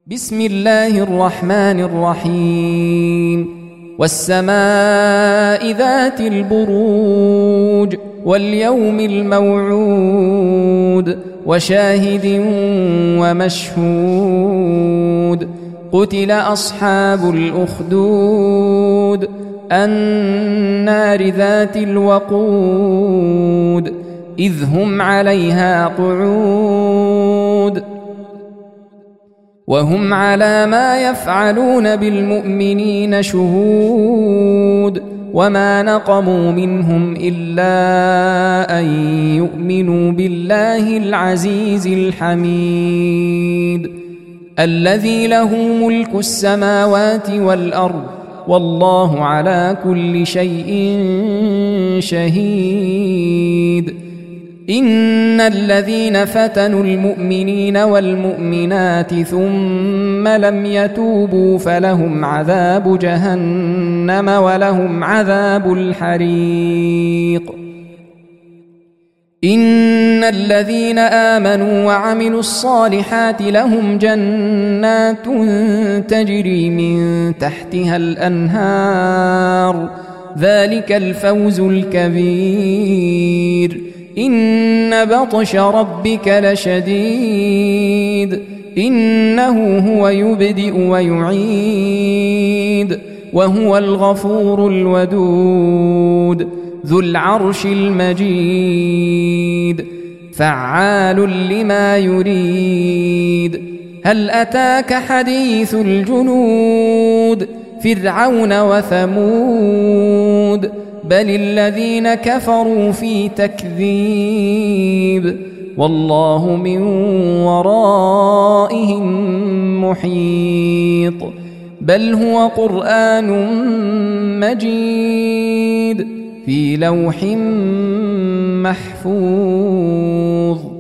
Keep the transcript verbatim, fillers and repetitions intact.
بسم الله الرحمن الرحيم والسماء ذات البروج واليوم الموعود وشاهد ومشهود قتل أصحاب الأخدود النار ذات الوقود إذ هم عليها قعود وهم على ما يفعلون بالمؤمنين شهود وما نقموا منهم إلا أن يؤمنوا بالله العزيز الحميد الذي له ملك السماوات والأرض والله على كل شيء شهيد إن الذين فتنوا المؤمنين والمؤمنات ثم لم يتوبوا فلهم عذاب جهنم ولهم عذاب الحريق إن الذين آمنوا وعملوا الصالحات لهم جنات تجري من تحتها الأنهار ذلك الفوز الكبير إن بطش ربك لشديد إنه هو يبدئ ويعيد وهو الغفور الودود ذو العرش المجيد فعال لما يريد هل أتاك حديث الجنود فرعون وثمود بل الذين كفروا في تكذيب والله من ورائهم محيط بل هو قرآن مجيد في لوح محفوظ.